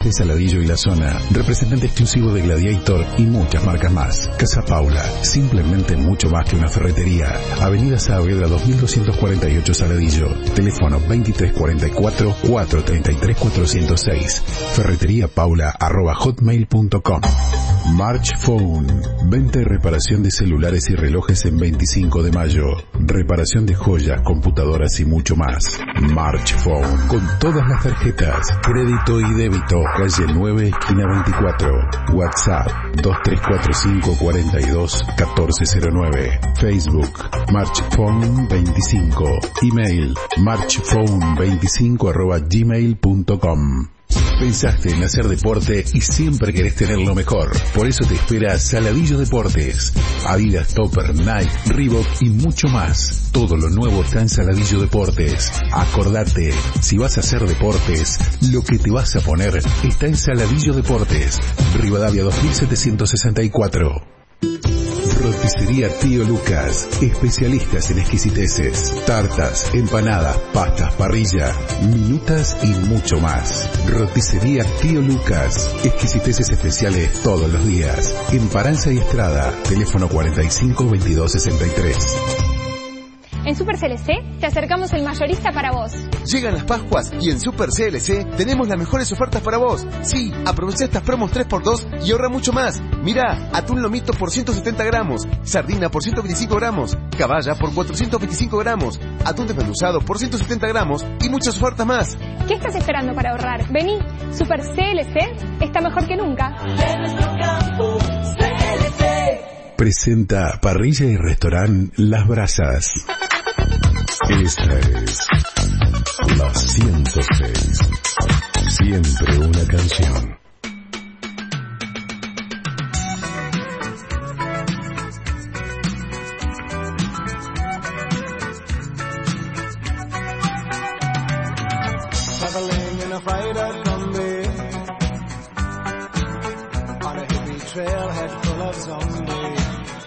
de Saladillo y la zona. Representante exclusivo de Gladiator y muchas marcas más. Casa Paula, simplemente mucho más que una ferretería. Avenida Saavedra 2248 Saladillo. Teléfono 2344-433-406. ferreteriapaula@hotmail.com. March Phone. Venta y reparación de celulares y relojes en 25 de mayo. Reparación de joyas, computadoras y mucho más. March Phone. Con todas las tarjetas. Crédito y débito. Calle 9, esquina 24. WhatsApp 2345-42-1409. Facebook March Phone 25. Email marchphone25@gmail.com. Pensaste en hacer deporte y siempre querés tener lo mejor. Por eso te espera Saladillo Deportes. Adidas, Topper, Nike, Reebok y mucho más. Todo lo nuevo está en Saladillo Deportes. Acordate, si vas a hacer deportes, lo que te vas a poner está en Saladillo Deportes. Rivadavia 2764. Roticería Tío Lucas, especialistas en exquisiteces, tartas, empanadas, pastas, parrilla, minutas y mucho más. Roticería Tío Lucas, exquisiteces especiales todos los días. En Paranza y Estrada, teléfono 45 22 63. En Super CLC te acercamos el mayorista para vos. Llegan las Pascuas y en Super CLC tenemos las mejores ofertas para vos. Sí, aprovecha estas promos 3x2 y ahorra mucho más. Mirá, atún lomito por 170 gramos, sardina por 125 gramos, caballa por 425 gramos, atún desmenuzado por 170 gramos y muchas ofertas más. ¿Qué estás esperando para ahorrar? Vení, Super CLC está mejor que nunca. En nuestro campo, CLC. Presenta Parrilla y Restaurant Las Brasas. Esta es la 106. Siempre una canción. Traveling in a freighter combi on a hippie trailhead full of zombies.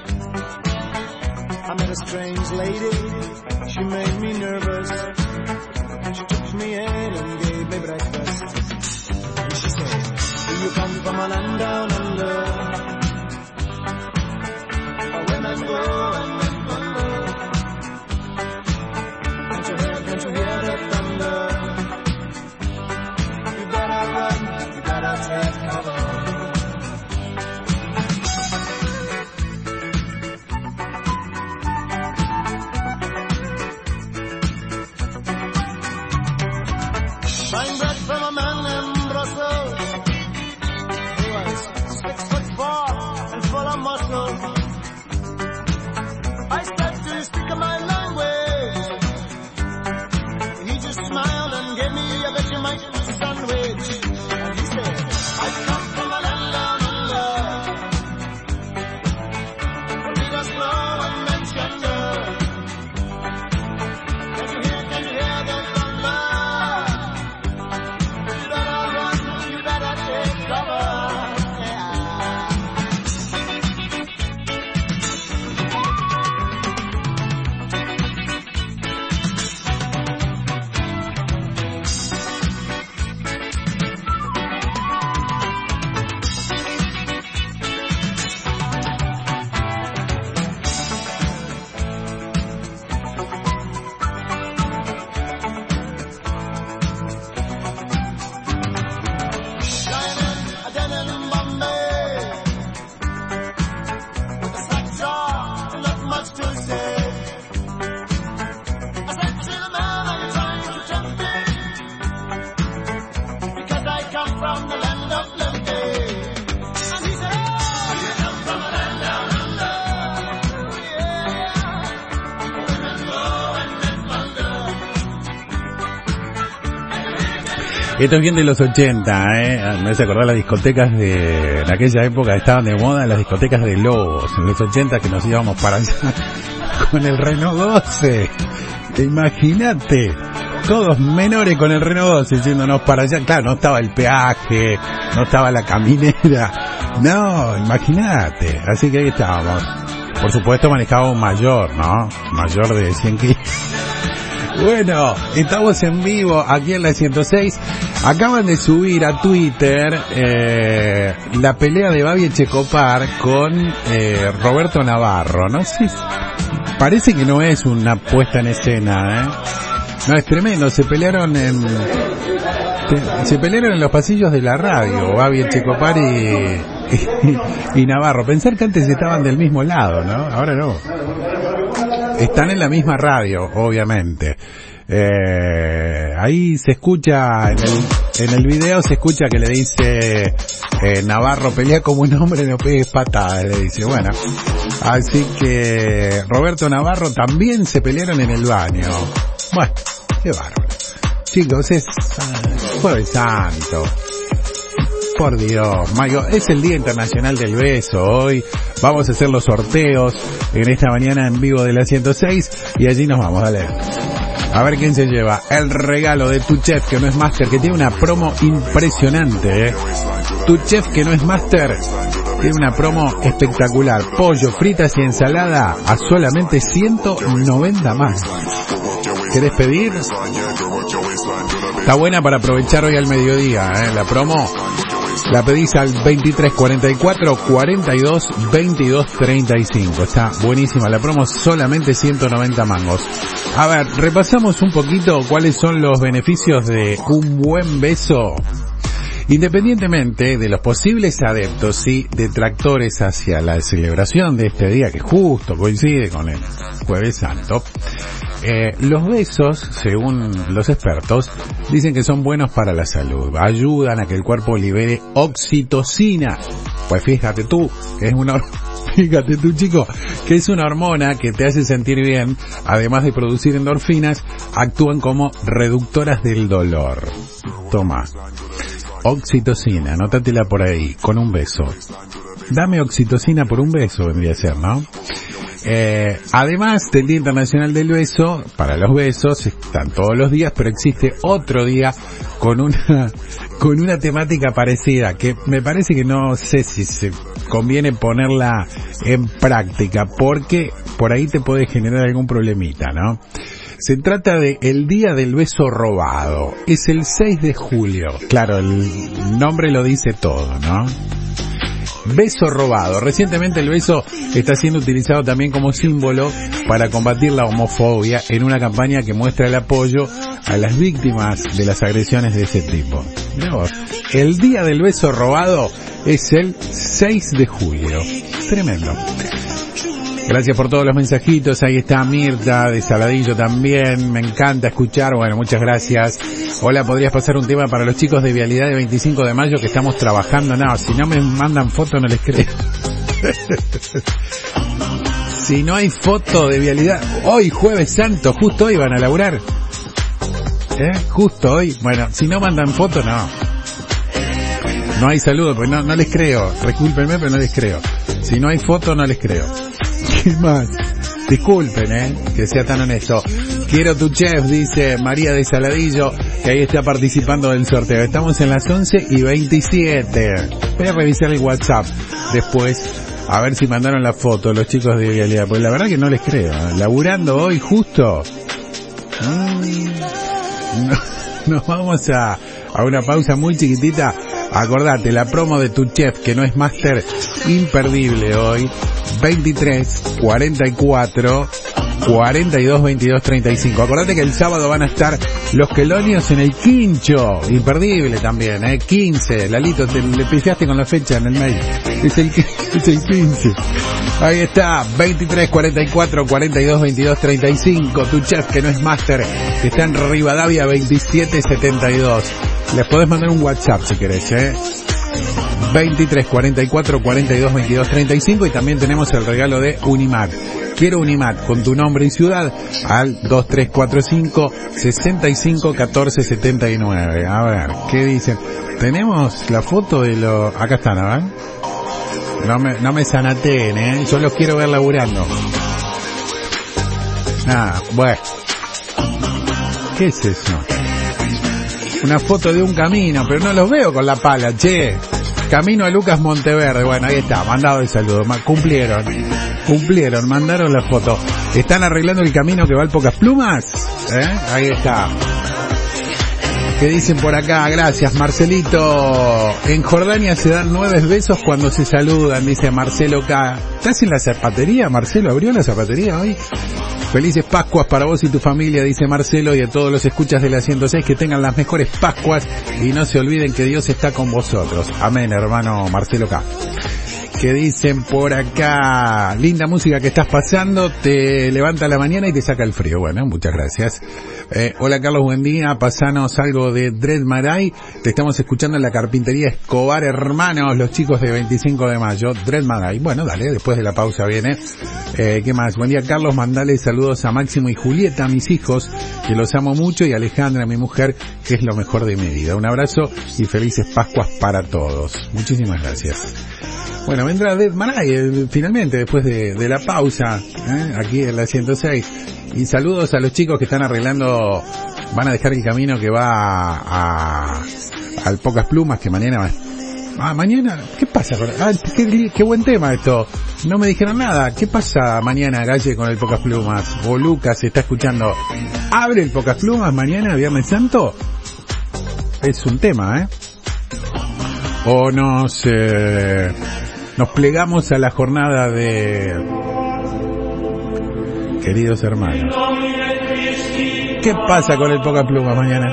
I met a strange lady. She made me nervous. She took me in and gave me breakfast. And she said, do you come from a land down under? Where women go and men wonder. Can't you hear the thunder? You better run, you better take cover. Buying bread from a man in Brussels. He was 6'4" and full of muscle. I started to speak my language. He just smiled and gave me a Vegemite sandwich. And he said, I come from a land down under. The leaders blow and men thunder. Can you hear the thunder? Esto es bien de los 80, me hace acordar las discotecas de en aquella época estaban de moda las discotecas de lobos, en los 80 que nos íbamos para allá con el Renault 12. Imagínate, todos menores con el Renault 12 yéndonos para allá. Claro, no estaba el peaje, no estaba la caminera. No, imagínate. Así que ahí estábamos. Por supuesto manejaba un mayor, ¿no? Mayor de 100 kilos. Bueno, estamos en vivo aquí en la 106. Acaban de subir a Twitter la pelea de Babi Echecopar con Roberto Navarro. No sé, parece que no es una puesta en escena, ¿eh? No, es tremendo. Se pelearon en los pasillos de la radio, Babi Echecopar y Navarro. Pensar que antes estaban del mismo lado, ¿no? Ahora no. Están en la misma radio, obviamente. Ahí se escucha, en el video se escucha que le dice Navarro, pelea como un hombre, no pegues patadas, le dice. Bueno, así que Roberto Navarro también se pelearon en el baño. Bueno, qué bárbaro. Chicos, es Jueves Santo. Por Dios, Mayo, es el Día Internacional del Beso hoy. Vamos a hacer los sorteos en esta mañana en vivo de la 106 y allí nos vamos, dale. A ver quién se lleva el regalo de Tu Chef, que no es Master, que tiene una promo impresionante, ¿eh? Tu Chef, que no es Master, tiene una promo espectacular. Pollo, fritas y ensalada a solamente 190 más. ¿Querés pedir? Está buena para aprovechar hoy al mediodía, ¿eh? La promo. La pedís al 2344 42 22 35. Está buenísima la promo, solamente 190 mangos. A ver, repasamos un poquito cuáles son los beneficios de un buen beso. Independientemente de los posibles adeptos y detractores hacia la celebración de este día, que justo coincide con el Jueves Santo, los besos, según los expertos, dicen que son buenos para la salud. Ayudan a que el cuerpo libere oxitocina. Pues fíjate tú, que es una... Fíjate tú, chico, que es una hormona que te hace sentir bien. Además de producir endorfinas, actúan como reductoras del dolor. Toma. Oxitocina, anótatela por ahí, con un beso. Dame oxitocina por un beso, vendría a ser, ¿no? Además del Día Internacional del Beso, para los besos están todos los días, pero existe otro día con una temática parecida, que me parece que no sé si se conviene ponerla en práctica, porque por ahí te puede generar algún problemita, ¿no? Se trata de el Día del Beso Robado. Es el 6 de julio. Claro, el nombre lo dice todo, ¿no? Beso robado. Recientemente el beso está siendo utilizado también como símbolo para combatir la homofobia en una campaña que muestra el apoyo a las víctimas de las agresiones de ese tipo. Mirá vos. El Día del Beso Robado es el 6 de julio. Tremendo. Gracias por todos los mensajitos. Ahí está Mirta de Saladillo también. Me encanta escuchar. Bueno, muchas gracias. Hola, ¿podrías pasar un tema para los chicos de Vialidad de 25 de mayo que estamos trabajando? No, si no me mandan foto no les creo. Si no hay foto de Vialidad, hoy Jueves Santo, justo hoy van a laburar. Justo hoy. Bueno, si no mandan foto, no. No hay saludo, pues no les creo. Discúlpenme, pero no les creo. Si no hay foto, no les creo. ¿Qué más? Disculpen, que sea tan honesto. Quiero Tu Chef, dice María de Saladillo, que ahí está participando del sorteo. Estamos en las 11:27. Voy a revisar el WhatsApp después, a ver si mandaron la foto los chicos de Vialidad, porque la verdad que no les creo. Laburando hoy justo. Nos vamos a una pausa muy chiquitita. Acordate, la promo de Tu Chef, que no es Master, imperdible hoy. 23 44 42 22 35. Acordate que el sábado van a estar los quelonios en el Quincho, imperdible también, 15. Lalito, le pifiaste con la fecha en el mail. Es el 15. Ahí está, 23 44 42 22 35. Tu Chef, que no es Master, que está en Rivadavia 27 72. Les podés mandar un WhatsApp si querés, 23 44 42 22 35, y también tenemos el regalo de Unimat. Quiero Unimat con tu nombre y ciudad al 2345 65 14 79. A ver, ¿qué dicen? Tenemos la foto de los... Acá están, ¿verdad? No me sanateen, yo los quiero ver laburando. Bueno. ¿Qué es eso? Una foto de un camino, pero no los veo con la pala, che. Camino a Lucas Monteverde. Bueno, ahí está, mandado el saludo. Cumplieron, mandaron la foto. ¿Están arreglando el camino que va al Pocas Plumas? Ahí está. ¿Qué dicen por acá? Gracias, Marcelito. En Jordania se dan 9 besos cuando se saludan, dice Marcelo K. ¿Estás en la zapatería, Marcelo? ¿Abrió la zapatería hoy? Felices Pascuas para vos y tu familia, dice Marcelo, y a todos los escuchas de la 106 que tengan las mejores Pascuas y no se olviden que Dios está con vosotros. Amén, hermano Marcelo K. ¿Qué dicen por acá? Linda música que estás pasando, te levanta la mañana y te saca el frío. Bueno, muchas gracias. Hola Carlos, buen día. Pasanos algo de Dread Marai. Te estamos escuchando en la carpintería Escobar, hermanos, los chicos de 25 de mayo. Dread Marai. Bueno, dale, después de la pausa viene. ¿Qué más? Buen día Carlos, mandale saludos a Máximo y Julieta, mis hijos, que los amo mucho, y a Alejandra, mi mujer, que es lo mejor de mi vida. Un abrazo y felices Pascuas para todos. Muchísimas gracias. Bueno, vendrá Dread Marai finalmente después de la pausa, aquí en la 106. Y saludos a los chicos que están arreglando, van a dejar el camino que va al Pocas Plumas, que mañana va. Mañana, ¿qué pasa? Qué buen tema esto. No me dijeron nada. ¿Qué pasa mañana, Galle, con el Pocas Plumas? O Lucas se está escuchando. ¿Abre el Pocas Plumas mañana, Viernes Santo? Es un tema, O nos plegamos a la jornada de... Queridos hermanos, ¿qué pasa con el Pocas Plumas mañana?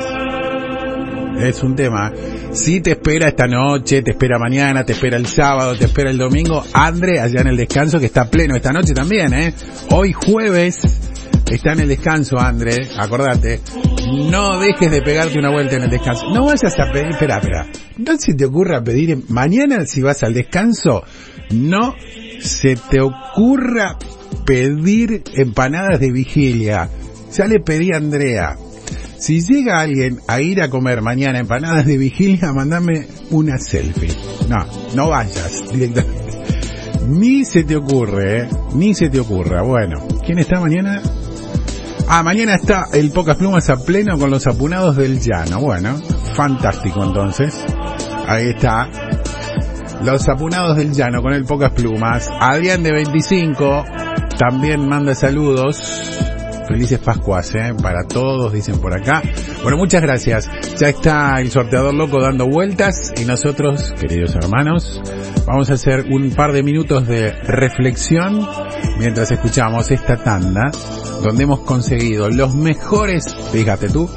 Es un tema. Sí, te espera esta noche, te espera mañana, te espera el sábado, te espera el domingo. Andre, allá en el descanso, que está pleno esta noche también, Hoy jueves está en el descanso, Andre, acordate. No dejes de pegarte una vuelta en el descanso. No vayas a pedir, espera. No se te ocurra pedir, mañana si vas al descanso, no se te ocurra pedir empanadas de vigilia. Ya le pedí a Andrea. Si llega alguien a ir a comer mañana empanadas de vigilia, mandame una selfie. No vayas directamente. Ni se te ocurre, ni se te ocurra. Bueno, ¿quién está mañana? Mañana está el Pocas Plumas a pleno con los apunados del llano. Bueno, fantástico entonces. Ahí está. Los apunados del llano con el Pocas Plumas. Adrián de 25 también manda saludos. Felices Pascuas, para todos, dicen por acá. Bueno, muchas gracias. Ya está el sorteador loco dando vueltas y nosotros, queridos hermanos, vamos a hacer un par de minutos de reflexión mientras escuchamos esta tanda donde hemos conseguido los mejores, fíjate tú,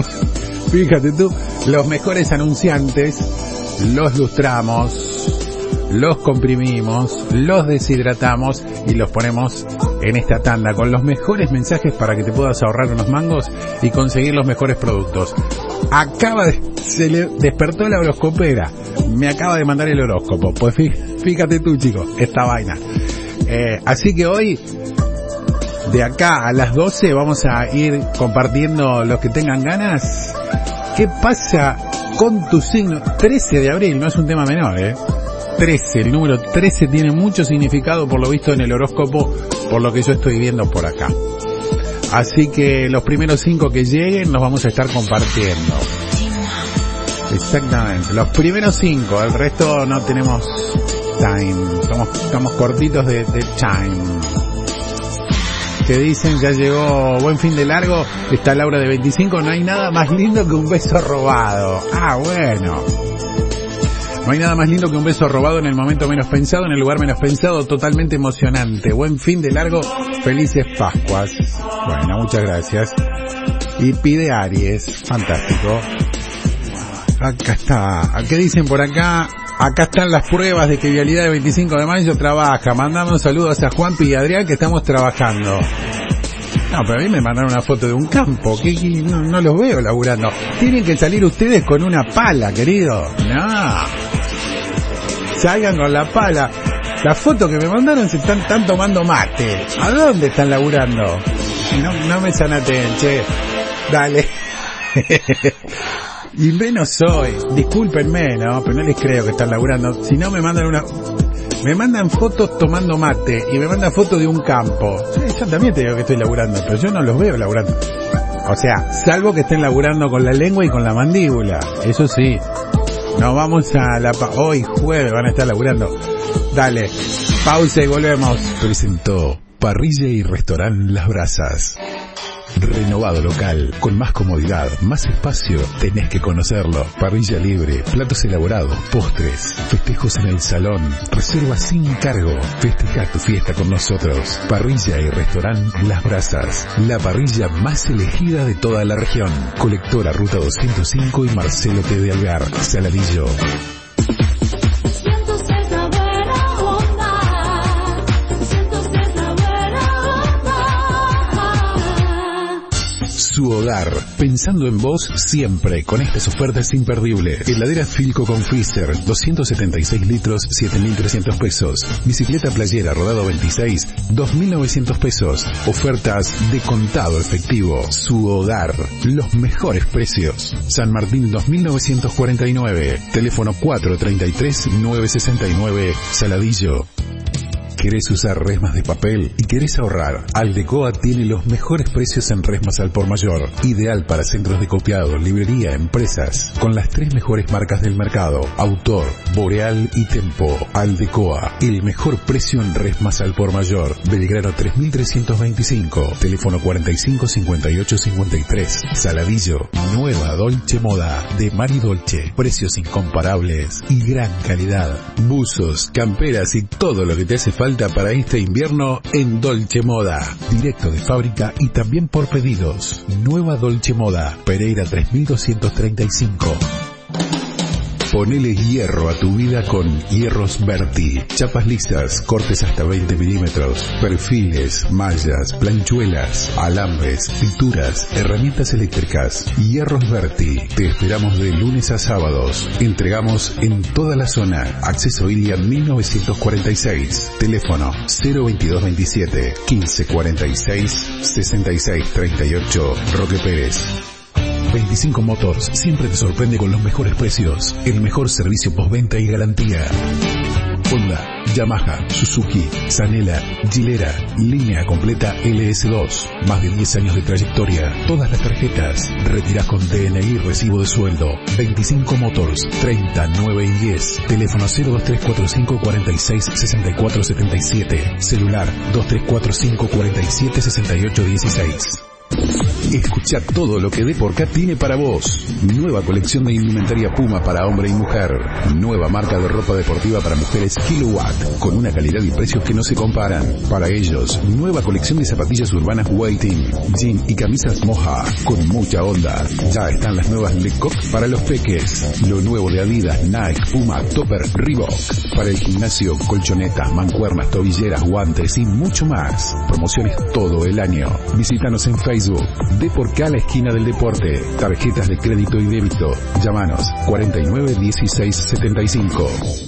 los mejores anunciantes, los lustramos, los comprimimos, los deshidratamos y los ponemos en esta tanda con los mejores mensajes para que te puedas ahorrar unos mangos y conseguir los mejores productos. Se le despertó la horoscopera, me acaba de mandar el horóscopo, pues fíjate tú, chicos, esta vaina. Así que hoy, de acá a las 12, vamos a ir compartiendo los que tengan ganas. ¿Qué pasa con tu signo? 13 de abril, no es un tema menor, 13, el número 13 tiene mucho significado por lo visto en el horóscopo, por lo que yo estoy viendo por acá. Así que los primeros 5 que lleguen los vamos a estar compartiendo. Exactamente, los primeros 5, el resto no tenemos time, estamos cortitos de time. Que dicen, ya llegó buen fin de largo, está Laura de 25, no hay nada más lindo que un beso robado. Bueno. No hay nada más lindo que un beso robado en el momento menos pensado, en el lugar menos pensado, totalmente emocionante. Buen fin de largo, felices Pascuas. Bueno, muchas gracias. Y pide Aries, fantástico. Acá está. ¿Qué dicen por acá? Acá están las pruebas de que Vialidad de 25 de mayo trabaja. Mandamos saludos a Juanpi y Adrián que estamos trabajando. No, pero a mí me mandaron una foto de un campo, que no los veo laburando. Tienen que salir ustedes con una pala, querido. No. Salgan con la pala. La foto que me mandaron se están tomando mate. ¿A dónde están laburando? No me sanaten, che. Dale. Y menos soy. Discúlpenme, ¿no? Pero no les creo que están laburando. Si no me mandan fotos tomando mate y me mandan fotos de un campo. Sí, yo también te digo que estoy laburando, pero yo no los veo laburando. O sea, salvo que estén laburando con la lengua y con la mandíbula. Eso sí. Nos vamos a hoy jueves van a estar laburando. Dale, pausa y volvemos. Presentó Parrilla y Restaurant Las Brasas. Renovado local, con más comodidad, más espacio, tenés que conocerlo. Parrilla libre, platos elaborados, postres, festejos en el salón, reserva sin cargo. Festeja tu fiesta con nosotros. Parrilla y Restaurant Las Brasas, la parrilla más elegida de toda la región. Colectora Ruta 205 y Marcelo T. de Algar, Saladillo. Su hogar, pensando en vos siempre con estas ofertas imperdibles. Heladera Philco con freezer, 276 litros, 7.300 pesos. Bicicleta playera rodado 26, 2.900 pesos. Ofertas de contado efectivo. Su hogar, los mejores precios. San Martín 2949, teléfono 433-969, Saladillo. ¿Querés usar resmas de papel y querés ahorrar? Aldecoa tiene los mejores precios en resmas al por mayor. Ideal para centros de copiado, librería, empresas. Con las 3 mejores marcas del mercado. Autor, Boreal y Tempo. Aldecoa, el mejor precio en resmas al por mayor. Belgrano 3325. Teléfono 455853. Saladillo. Nueva Dolce Moda de Mari Dolce. Precios incomparables y gran calidad. Buzos, camperas y todo lo que te hace falta para este invierno en Dolce Moda. Directo de fábrica y también por pedidos. Nueva Dolce Moda, Pereira 3235. Ponele hierro a tu vida con Hierros Berti. Chapas lisas, cortes hasta 20 milímetros, perfiles, mallas, planchuelas, alambres, pinturas, herramientas eléctricas. Hierros Berti. Te esperamos de lunes a sábados. Entregamos en toda la zona. Acceso Iria 1946. Teléfono 02227 1546 6638. Roque Pérez. 25 Motors siempre te sorprende con los mejores precios, el mejor servicio postventa y garantía. Honda, Yamaha, Suzuki, Sanela, Gilera, línea completa LS2, más de 10 años de trayectoria, todas las tarjetas, retirás con DNI y recibo de sueldo. 25 Motors, 30, 9 y 10, teléfono 02345 46 64 77, celular 2345 47 68 16. Escucha todo lo que Deporcat tiene para vos. Nueva colección de indumentaria Puma para hombre y mujer. Nueva marca de ropa deportiva para mujeres Kilowatt, con una calidad y precios que no se comparan. Para ellos, nueva colección de zapatillas urbanas Waiting, jean y camisas Moja, con mucha onda. Ya están las nuevas Lecoq para los peques. Lo nuevo de Adidas, Nike, Puma, Topper, Reebok. Para el gimnasio, colchonetas, mancuernas, tobilleras, guantes y mucho más. Promociones todo el año. Visítanos en Facebook. Deporcat, la esquina del deporte. Tarjetas de crédito y débito. Llámanos 49 16 75.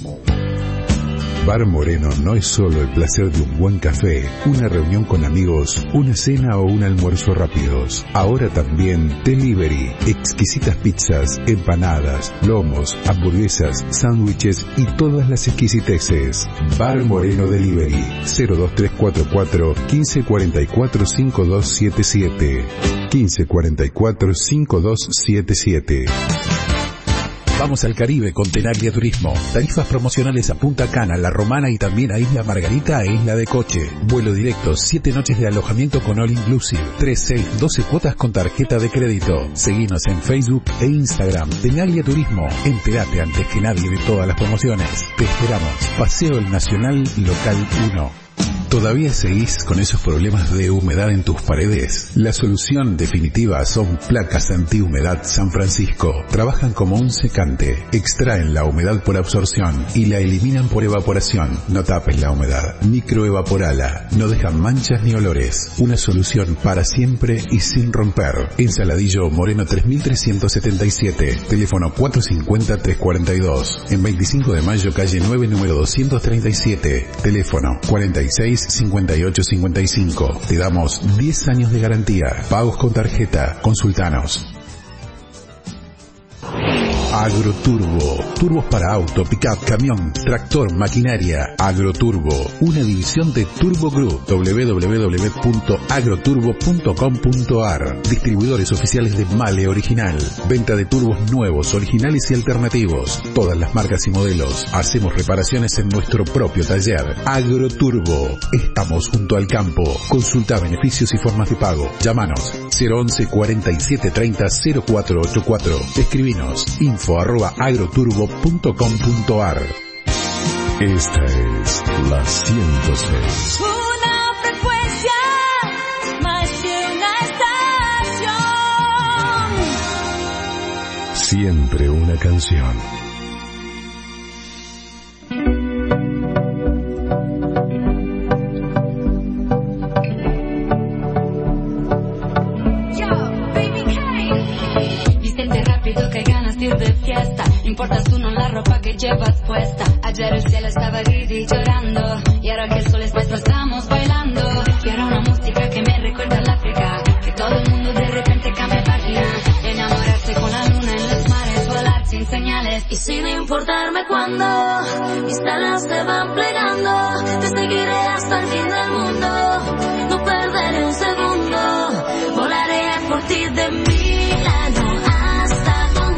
Bar Moreno no es solo el placer de un buen café, una reunión con amigos, una cena o un almuerzo rápidos. Ahora también delivery, exquisitas pizzas, empanadas, lomos, hamburguesas, sándwiches y todas las exquisiteces. Bar Moreno Delivery, 02344 1544 5277. 1544 5277. Vamos al Caribe con Tenaglia Turismo. Tarifas promocionales a Punta Cana, La Romana y también a Isla Margarita e Isla de Coche. Vuelo directo, 7 noches de alojamiento con All Inclusive. 3, 6, 12 cuotas con tarjeta de crédito. Seguinos en Facebook e Instagram. Tenaglia Turismo. Entérate antes que nadie de todas las promociones. Te esperamos. Paseo El Nacional, local 1. ¿Todavía seguís con esos problemas de humedad en tus paredes? La solución definitiva son placas antihumedad San Francisco. Trabajan como un secante. Extraen la humedad por absorción y la eliminan por evaporación. No tapes la humedad. Microevaporala. No dejan manchas ni olores. Una solución para siempre y sin romper. En Saladillo, Moreno 3377. Teléfono 450-342. En 25 de mayo, calle 9, número 237. Teléfono 46 5855. Te damos 10 años de garantía. Pagos con tarjeta. Consultanos. Agroturbo. Turbos para auto, pickup, camión, tractor, maquinaria. Agroturbo. Una división de Turbo Group. www.agroturbo.com.ar. Distribuidores oficiales de Mahle Original. Venta de turbos nuevos, originales y alternativos. Todas las marcas y modelos. Hacemos reparaciones en nuestro propio taller. Agroturbo. Estamos junto al campo. Consulta beneficios y formas de pago. Llámanos 011 47 30 0484. Escribinos info@agroturbo.com.ar. Esta es la 106. Una frecuencia, más que una estación. Siempre una canción. De fiesta, importas tú no la ropa que llevas puesta. Ayer el cielo estaba gris y llorando, y ahora que el sol es nuestro estamos bailando. Y ahora una música que me recuerda al África, que todo el mundo de repente cambia página. Enamorarse con la luna en los mares, volar sin señales y sin importarme cuándo. Mis alas se van plegando, te seguiré hasta el fin del mundo. No perderé un segundo, volaré por ti de Milano hasta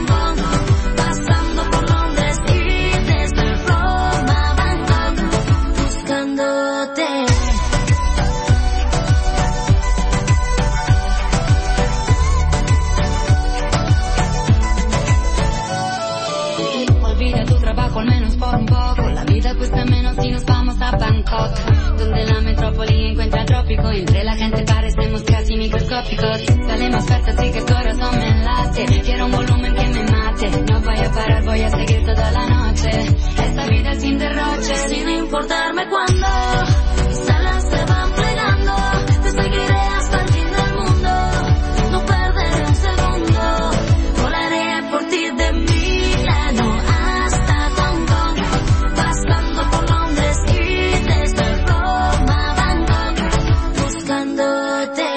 al menos por un poco. La vida cuesta menos si nos vamos a Bangkok, donde la metrópoli encuentra el trópico y entre la gente parecemos casi microscópicos. Sale más fuerte así que el corazón me late. Quiero un volumen que me mate. No voy a parar, voy a seguir toda la noche. Esta vida es sin derroche, sin importarme cuándo. Mis alas se van plegando, te seguiré hasta el fin del mundo. No perderé un segundo, volaré por ti de Milano hasta Hong Kong, pasando por Londres y desde Roma a Bangkok, buscándote.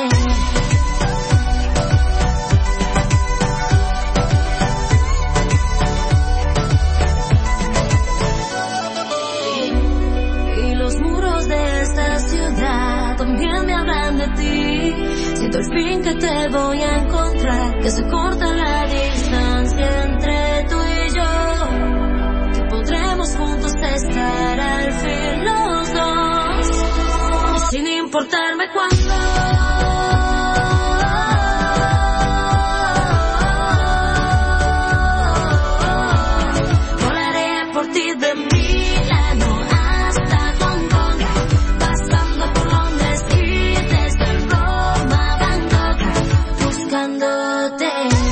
Y los muros de esta ciudad también me hablan de ti. Siento el fin que te voy a encontrar, que se corta la distancia entre tú y yo, que podremos juntos estar al fin los dos, y sin importarme cuándo. Volaré por ti de Milano hasta Hong Kong, pasando por Londres y desde Roma a Bangkok, buscándote.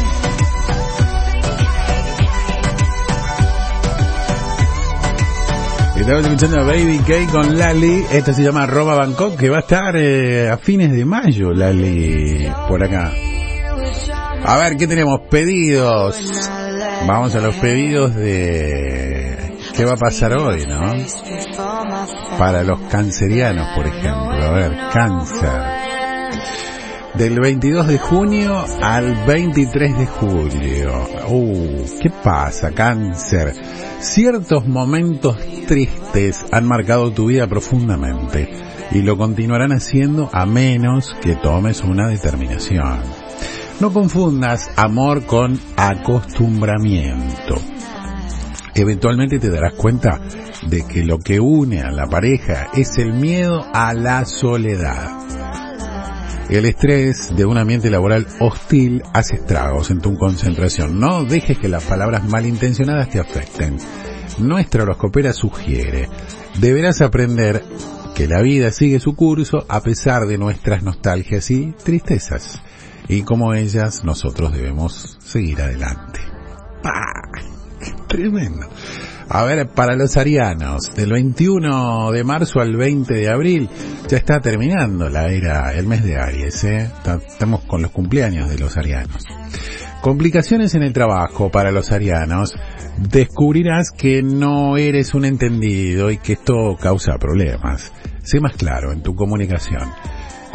Estamos escuchando a Baby K con Lali. Esta se llama Roma Bangkok, que va a estar a fines de mayo, Lali, por acá. A ver, ¿qué tenemos? Pedidos. Vamos a los pedidos de qué va a pasar hoy, ¿no? Para los cancerianos, por ejemplo. A ver, cáncer. Del 22 de junio al 23 de julio. ¿Qué pasa, cáncer? Ciertos momentos tristes han marcado tu vida profundamente y lo continuarán haciendo a menos que tomes una determinación. No confundas amor con acostumbramiento. Eventualmente te darás cuenta de que lo que une a la pareja es el miedo a la soledad. El estrés de un ambiente laboral hostil hace estragos en tu concentración. No dejes que las palabras malintencionadas te afecten. Nuestra horoscopera sugiere: deberás aprender que la vida sigue su curso a pesar de nuestras nostalgias y tristezas. Y como ellas, nosotros debemos seguir adelante. ¡Pah! ¡Qué tremendo! A ver, para los arianos, del 21 de marzo al 20 de abril, ya está terminando el mes de Aries, Estamos con los cumpleaños de los arianos. Complicaciones en el trabajo para los arianos. Descubrirás que no eres un entendido y que esto causa problemas. Sé más claro en tu comunicación.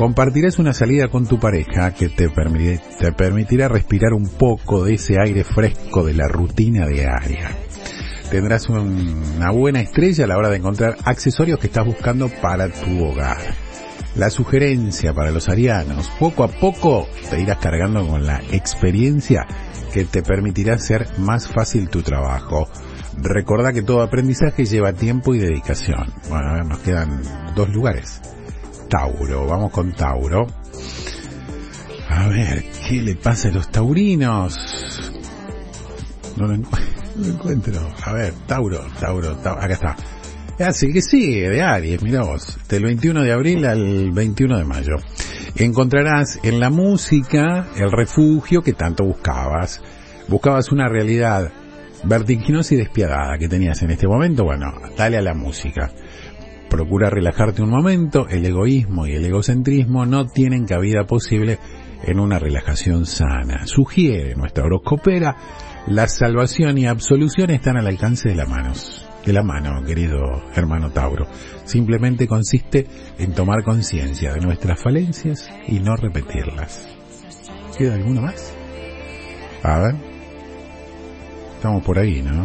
Compartirás una salida con tu pareja que te permitirá respirar un poco de ese aire fresco de la rutina diaria. Tendrás una buena estrella a la hora de encontrar accesorios que estás buscando para tu hogar. La sugerencia para los arianos: poco a poco te irás cargando con la experiencia que te permitirá hacer más fácil tu trabajo. Recordá que todo aprendizaje lleva tiempo y dedicación. Bueno, a ver, nos quedan 2 lugares. Tauro, vamos con Tauro. A ver, ¿qué le pasa a los taurinos? No lo encuentro. A ver, Tauro, acá está. Es el que sigue, de Aries, mirá vos. Del 21 de abril al 21 de mayo. Encontrarás en la música el refugio que tanto buscabas. Buscabas una realidad vertiginosa y despiadada que tenías en este momento. Bueno, dale a la música. Procura relajarte un momento. El egoísmo y el egocentrismo no tienen cabida posible en una relajación sana. Sugiere nuestra horoscopera: la salvación y absolución están al alcance de la mano, querido hermano Tauro. Simplemente consiste en tomar conciencia de nuestras falencias y no repetirlas. ¿Queda alguno más? A ver. Estamos por ahí, ¿no?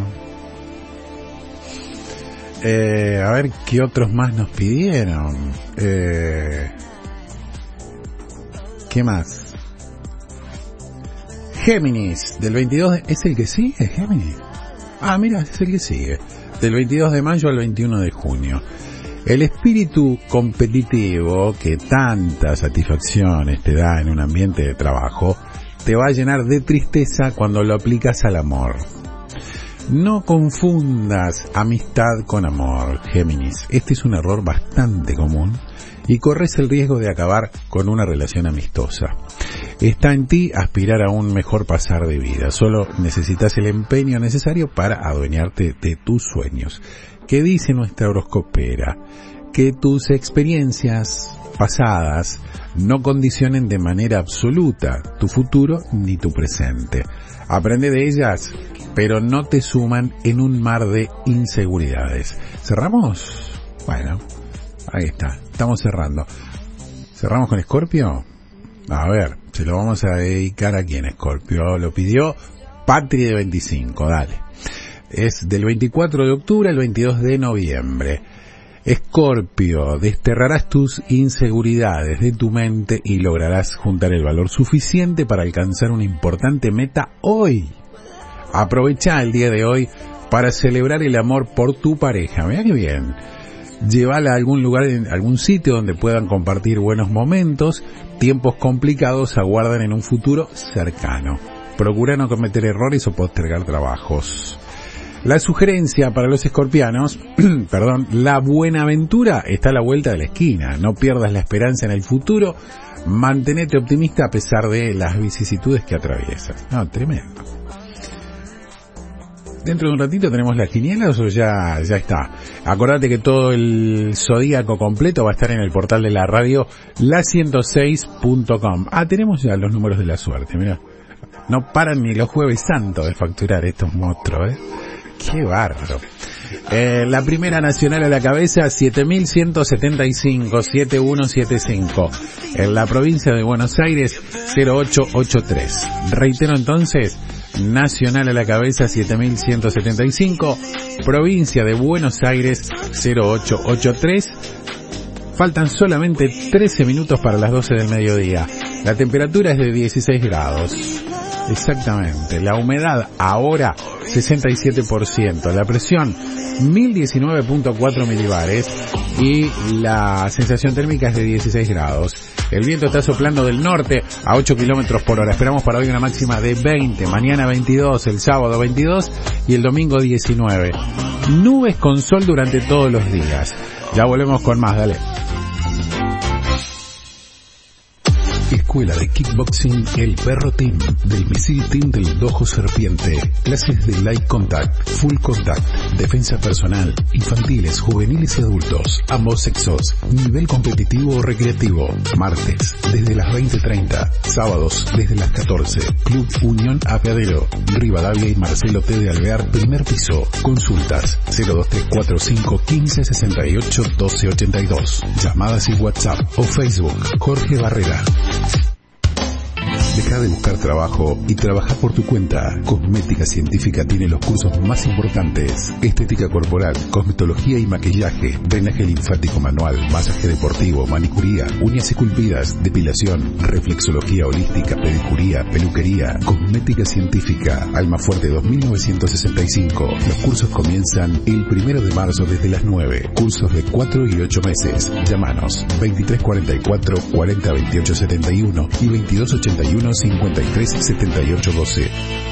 A ver qué otros más nos pidieron. ¿Qué más? Géminis, del 22 ¿es el que sigue, Géminis? Ah, mira, es el que sigue. Del 22 de mayo al 21 de junio. El espíritu competitivo que tantas satisfacciones te da en un ambiente de trabajo te va a llenar de tristeza cuando lo aplicas al amor. No confundas amistad con amor, Géminis. Este es un error bastante común y corres el riesgo de acabar con una relación amistosa. Está en ti aspirar a un mejor pasar de vida. Solo necesitas el empeño necesario para adueñarte de tus sueños. ¿Qué dice nuestra horoscopera? Que tus experiencias pasadas no condicionen de manera absoluta tu futuro ni tu presente. Aprende de ellas, pero no te suman en un mar de inseguridades. ¿Cerramos? Bueno, ahí está, estamos cerrando. ¿Cerramos con Escorpio? A ver, se lo vamos a dedicar a quién, Escorpio. Lo pidió Patri de 25, dale. Es del 24 de octubre al 22 de noviembre. Escorpio, desterrarás tus inseguridades de tu mente y lograrás juntar el valor suficiente para alcanzar una importante meta hoy. Aprovecha el día de hoy para celebrar el amor por tu pareja. Mira qué bien. Llévala a algún lugar, a algún sitio donde puedan compartir buenos momentos. Tiempos complicados aguardan en un futuro cercano. Procura no cometer errores o postergar trabajos. La sugerencia para los escorpianos, la buena aventura está a la vuelta de la esquina. No pierdas la esperanza en el futuro. Mantenete optimista a pesar de las vicisitudes que atraviesas. No, tremendo. Dentro de un ratito tenemos las quinielas o ya está. Acordate que todo el zodíaco completo va a estar en el portal de la radio, la106.com. Tenemos ya los números de la suerte, mira. No paran ni los jueves santos de facturar estos monstruos, Qué bárbaro. La primera nacional a la cabeza, 7175. En la provincia de Buenos Aires, 0883. Reitero entonces, nacional a la cabeza, 7175. Provincia de Buenos Aires, 0883. Faltan solamente 13 minutos para las 12 del mediodía. La temperatura es de 16 grados. Exactamente. La humedad ahora 67%. La presión 1019.4 milibares. Y la sensación térmica es de 16 grados. El viento está soplando del norte a 8 kilómetros por hora. Esperamos para hoy una máxima de 20. Mañana 22. El sábado 22. Y el domingo 19. Nubes con sol durante todos los días. Ya volvemos con más. Dale. Escuela de Kickboxing El Perro Team, del Misil Team del Dojo Serpiente. Clases de Light Contact, Full Contact, defensa personal, infantiles, juveniles y adultos, ambos sexos, nivel competitivo o recreativo. Martes, desde las 20:30. Sábados, desde las 14. Club Unión Apeadero, Rivadavia y Marcelo T. de Alvear, primer piso. Consultas 02345 1568 1282. Llamadas y WhatsApp o Facebook Jorge Barrera. Deja de buscar trabajo y trabaja por tu cuenta. Cosmética Científica tiene los cursos más importantes: estética corporal, cosmetología y maquillaje, drenaje linfático manual, masaje deportivo, manicuría, uñas esculpidas, depilación, reflexología holística, pedicuría, peluquería. Cosmética Científica, Almafuerte 2965. Los cursos comienzan el 1 de marzo desde las 9. Cursos de 4 y 8 meses. Llámanos 2344 40 28 71 y 2281 53 78 12.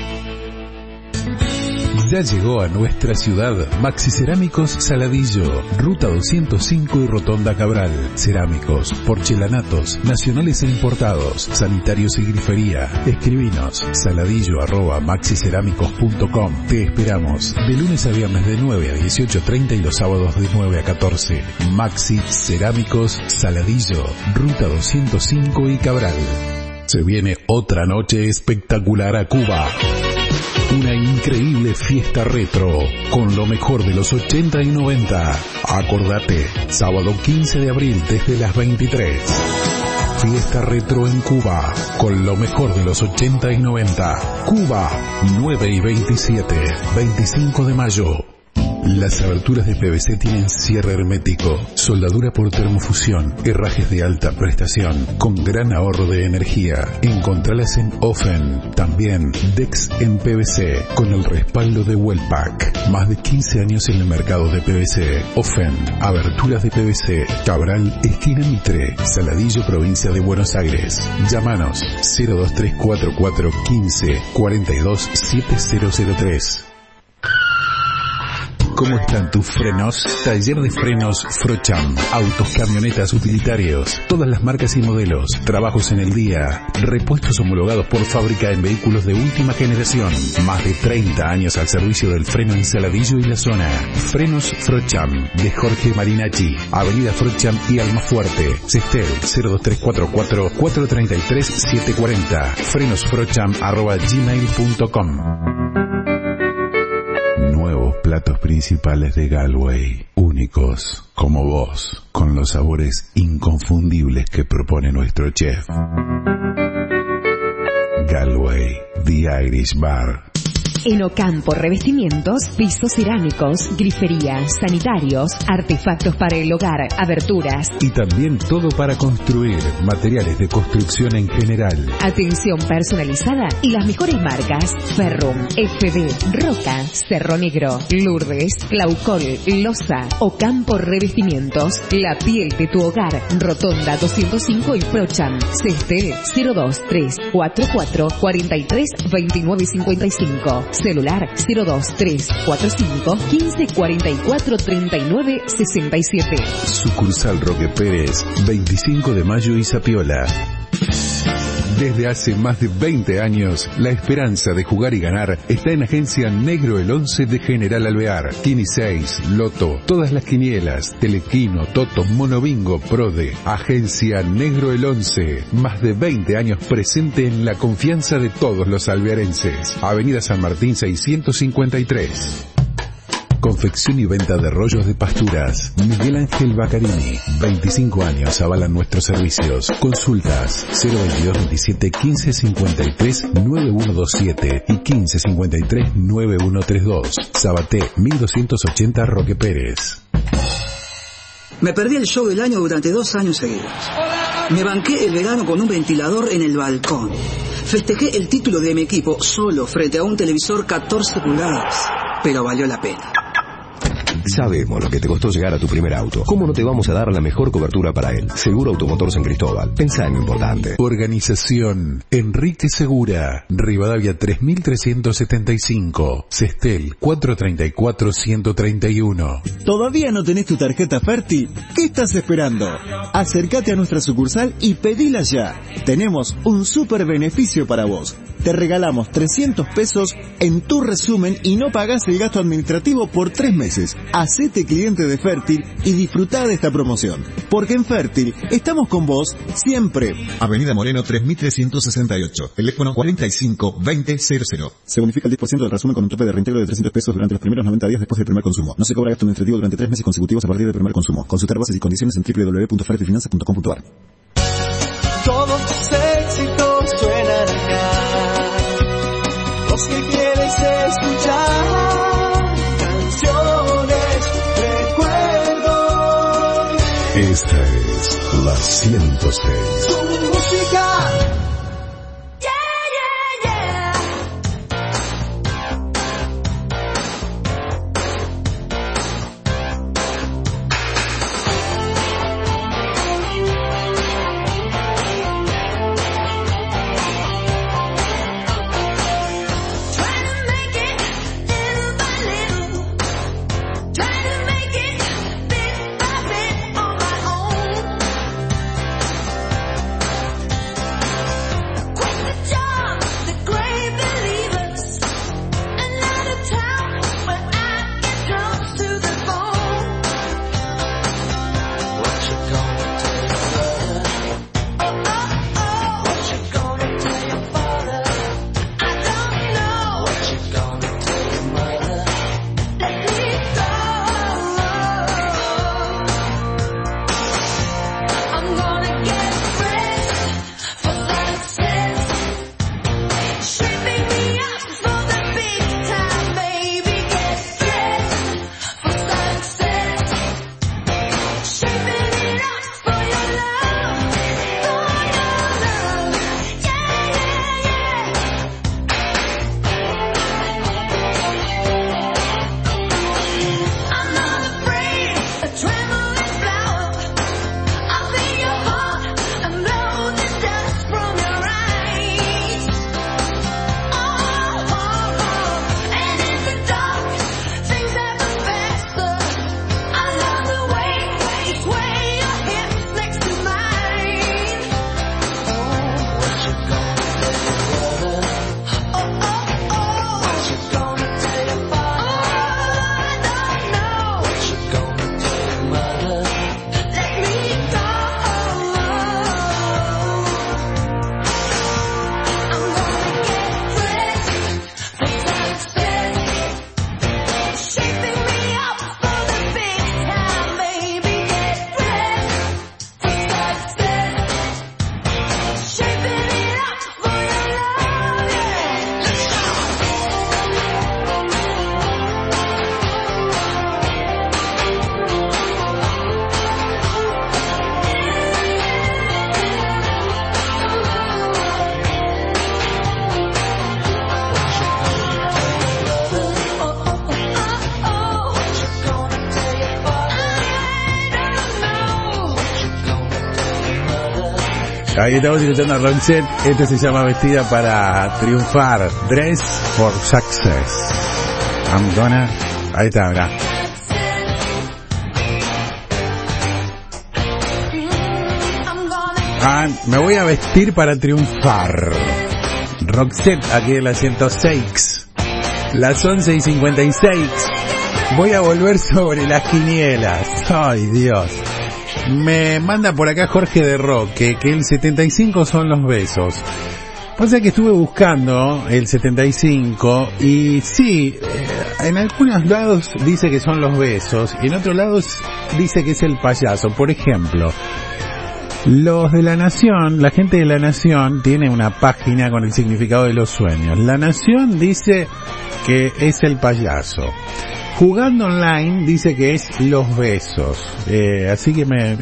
Ya llegó a nuestra ciudad Maxi Cerámicos Saladillo, Ruta 205 y Rotonda Cabral. Cerámicos, porcelanatos, nacionales e importados, sanitarios y grifería. Escribinos saladillo@maxicerámicos.com. Te esperamos de lunes a viernes de 9 a 18:30 y los sábados de 9 a 14. Maxi Cerámicos Saladillo, Ruta 205 y Cabral. Se viene otra noche espectacular a Cuba. Una increíble fiesta retro con lo mejor de los 80 y 90. Acordate, sábado 15 de abril desde las 23. Fiesta retro en Cuba con lo mejor de los 80 y 90. Cuba, 9 y 27, 25 de mayo. Las aberturas de PVC tienen cierre hermético, soldadura por termofusión, herrajes de alta prestación, con gran ahorro de energía. Encontralas en Ofen. También Dex en PVC, con el respaldo de Wellpack. Más de 15 años en el mercado de PVC. Ofen, aberturas de PVC, Cabral, esquina Mitre, Saladillo, provincia de Buenos Aires. Llámanos 02344 15 42 7003. ¿Cómo están tus frenos? Taller de frenos Frocham. Autos, camionetas, utilitarios. Todas las marcas y modelos. Trabajos en el día. Repuestos homologados por fábrica en vehículos de última generación. Más de 30 años al servicio del freno en Saladillo y la zona. Frenos Frocham, de Jorge Marinacci. Avenida Frocham y Almafuerte. Sestel 02344 433 740. frenosfrocham@gmail.com. Nuevos platos principales de Galway, únicos como vos, con los sabores inconfundibles que propone nuestro chef. Galway, The Irish Bar. En Ocampo Revestimientos, pisos cerámicos, griferías, sanitarios, artefactos para el hogar, aberturas. Y también todo para construir, materiales de construcción en general. Atención personalizada y las mejores marcas: Ferrum, FD, Roca, Cerro Negro, Lourdes, Claucol, Loza. Ocampo Revestimientos, la piel de tu hogar. Rotonda 205 y Frocham. Cestel 02344 43 29 55. Celular 02345 15 44 39 67. Sucursal Roque Pérez, 25 de mayo y Zapiola. Desde hace más de 20 años, la esperanza de jugar y ganar está en Agencia Negro el 11 de General Alvear. Kini 6, Loto, todas las quinielas, Telequino, Toto, Monobingo, Prode. Agencia Negro el 11, más de 20 años presente en la confianza de todos los alvearenses. Avenida San Martín 653. Confección y venta de rollos de pasturas. Miguel Ángel Baccarini. 25 años avalan nuestros servicios. Consultas 022 27 15 53 9127 y 15 53 9132. Sabaté 1280 Roque Pérez. Me perdí el show del año durante 2 años seguidos. Me banqué el verano con un ventilador en el balcón. Festejé el título de mi equipo solo frente a un televisor 14 pulgadas. Pero valió la pena. Sabemos lo que te costó llegar a tu primer auto. ¿Cómo no te vamos a dar la mejor cobertura para él? Seguro Automotor San Cristóbal. Pensá en lo importante. Organización Enrique Segura, Rivadavia 3375, Sestel 434-131. ¿Todavía no tenés tu tarjeta Ferti? ¿Qué estás esperando? Acércate a nuestra sucursal y pedila ya. Tenemos un súper beneficio para vos. Te regalamos 300 pesos en tu resumen y no pagás el gasto administrativo por 3 meses. Hacete cliente de Fértil y disfrutá de esta promoción. Porque en Fértil estamos con vos siempre. Avenida Moreno 3368. Teléfono 45-2000. Se bonifica el 10% del resumen con un tope de reintegro de 300 pesos durante los primeros 90 días después del primer consumo. No se cobra gasto administrativo durante 3 meses consecutivos a partir del primer consumo. Consultar bases y condiciones en www.fertilfinanzas.com.ar. Todos tus éxitos suenan acá, los que quieres escuchar, canciones, recuerdos. Esta es la 106. Su música. Ahí estamos escuchando a Roxette. Este se llama Vestida para Triunfar. Dress for Success. I'm gonna... Ahí está, mirá. Me voy a vestir para triunfar. Roxette, aquí en la 106. Las 11:56. Voy a volver sobre las quinielas. Ay, Dios. Me manda por acá Jorge de Roque que el 75 son los besos. Pasa que estuve buscando el 75 y sí, en algunos lados dice que son los besos y en otros lados dice que es el payaso. Por ejemplo, los de La Nación, la gente de La Nación tiene una página con el significado de los sueños. La Nación dice que es el payaso. Jugando Online dice que es los besos. Así que me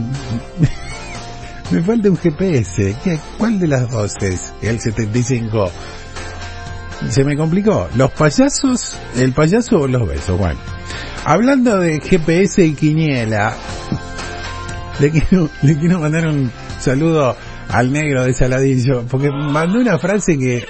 falta un GPS. ¿Cuál de las dos es? El 75. Se me complicó. ¿Los payasos, el payaso o los besos? Bueno. Hablando de GPS y quiniela, le quiero mandar un saludo al negro de Saladillo, porque mandó una frase que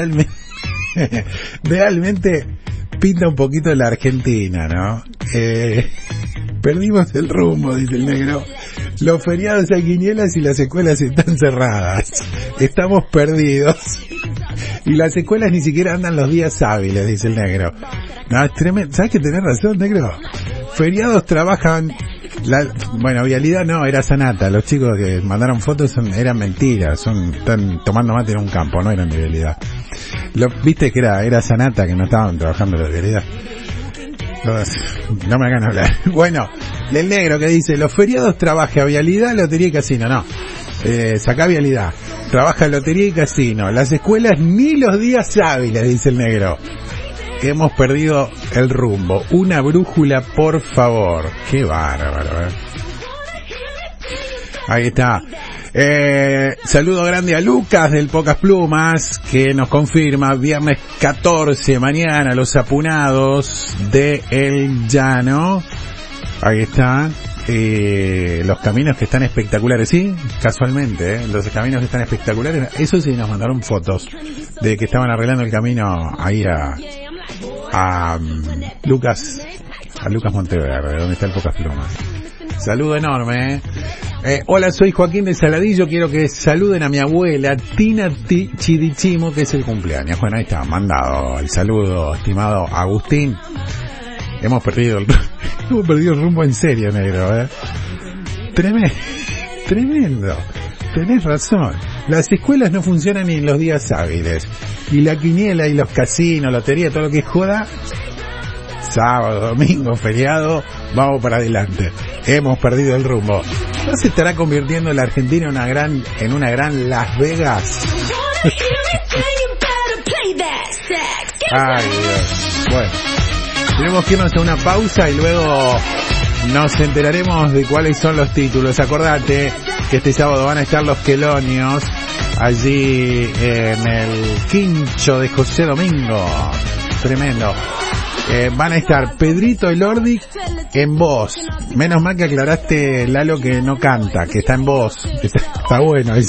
realmente pinta un poquito la Argentina, ¿no? Perdimos el rumbo, dice el negro. Los feriados hay quinielas y las escuelas están cerradas. Estamos perdidos. Y las escuelas ni siquiera andan los días hábiles, dice el negro. No, es tremendo. ¿Sabes que tenés razón, negro? Feriados trabajan... Bueno, Vialidad no, era Sanata. Los chicos que mandaron fotos eran mentiras. Están tomando mate en un campo, no eran de Vialidad. Viste que era Sanata, que no estaban trabajando de Vialidad. No me hagan hablar. Bueno, el negro que dice, los feriados trabaja Vialidad, Lotería y Casino. No, sacá Vialidad. Trabaja Lotería y Casino. Las escuelas ni los días hábiles, dice el negro. Hemos perdido el rumbo. Una brújula, por favor. Qué bárbaro, Ahí está. Saludo grande a Lucas del Pocas Plumas, que nos confirma, viernes 14, mañana, los apunados de El Llano. Ahí está. Los caminos que están espectaculares, sí, casualmente, los caminos que están espectaculares. Eso sí, nos mandaron fotos de que estaban arreglando el camino ahí a Lucas Monteverde, donde está el Pocas Plumas. Saludo enorme. Hola, soy Joaquín de Saladillo. Quiero que saluden a mi abuela Tina Chidichimo, que es el cumpleaños. Bueno, ahí está, mandado el saludo, estimado Agustín. Hemos perdido el rumbo en serio, negro, Tremendo. Tenés razón. Las escuelas no funcionan ni en los días hábiles. Y la quiniela y los casinos, lotería, todo lo que es joda, sábado, domingo, feriado, vamos para adelante. Hemos perdido el rumbo. ¿No se estará convirtiendo la Argentina en una gran Las Vegas? Ay, Dios. Bueno, tenemos que irnos a una pausa y luego nos enteraremos de cuáles son los títulos. Acordate que este sábado van a estar los Quelonios allí en el quincho de José Domingo. Tremendo. Van a estar Pedrito y Lordi en voz. Menos mal que aclaraste, Lalo, que no canta, que está en voz. Está bueno.